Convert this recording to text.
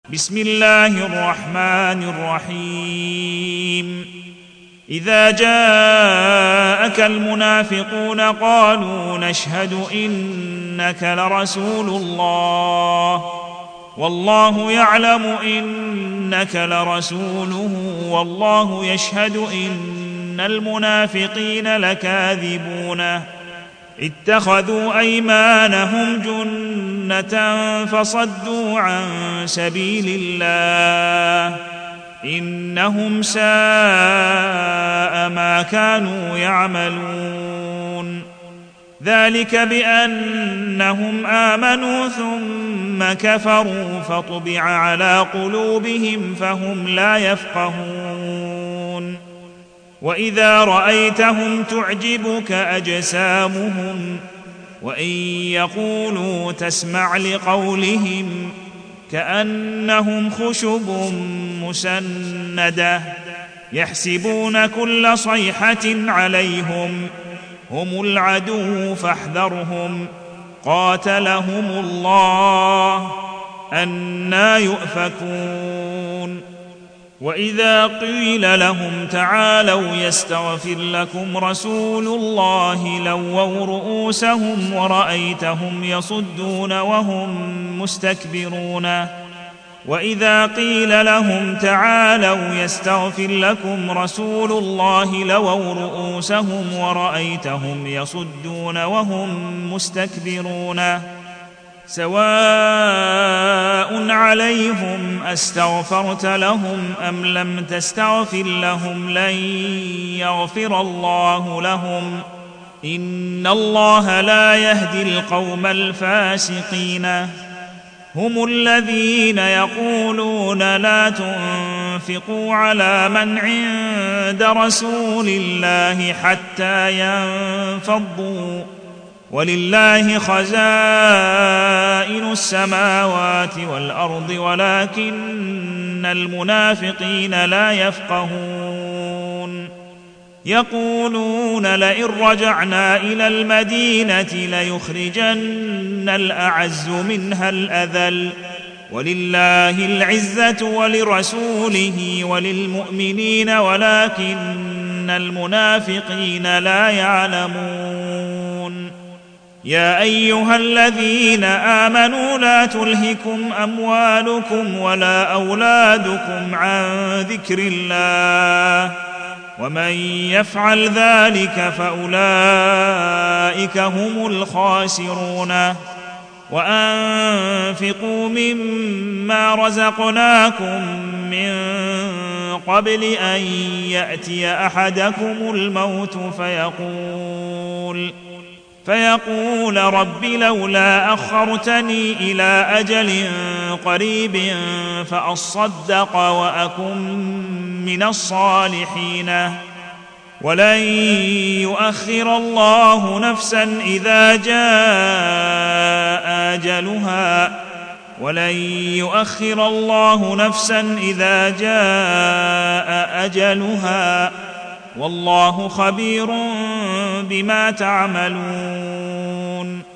بسم الله الرحمن الرحيم إذا جاءك المنافقون قالوا نشهد إنك لرسول الله والله يعلم إنك لرسوله والله يشهد إن المنافقين لكاذبون اتخذوا أيمانهم جنة فصدوا عن سبيل الله إنهم ساء ما كانوا يعملون ذلك بأنهم آمنوا ثم كفروا فطبع على قلوبهم فهم لا يفقهون وإذا رأيتهم تعجبك أجسامهم وإن يقولوا تسمع لقولهم كأنهم خشب مسندة يحسبون كل صيحة عليهم هم العدو فاحذرهم قاتلهم الله أنى يؤفكون وإذا قيل لهم تعالوا يستغفر لكم رسول الله لووا رؤوسهم ورأيتهم يصدون وهم مستكبرون وإذا قيل لهم تعالوا يستغفر لكم رسول الله لووا رؤوسهم ورأيتهم يصدون وهم مستكبرون سواء عليهم أستغفرت لهم أم لم تستغفر لهم لن يغفر الله لهم إن الله لا يهدي القوم الفاسقين هم الذين يقولون لا تنفقوا على من عند رسول الله حتى ينفضوا ولله خزائن السماوات والأرض ولكن المنافقين لا يفقهون يقولون لئن رجعنا إلى المدينة ليخرجن الأعز منها الأذل ولله العزة ولرسوله وللمؤمنين ولكن المنافقين لا يعلمون يا أيها الذين آمنوا لا تلهكم أموالكم ولا أولادكم عن ذكر الله ومن يفعل ذلك فأولئك هم الخاسرون وأنفقوا مما رزقناكم من قبل أن يأتي أحدكم الموت فيقول رب لولا أخرتني إلى أجل قريب فأصدق وأكن من الصالحين ولن يؤخر الله نفسا إذا جاء أجلها والله خبير بما تعملون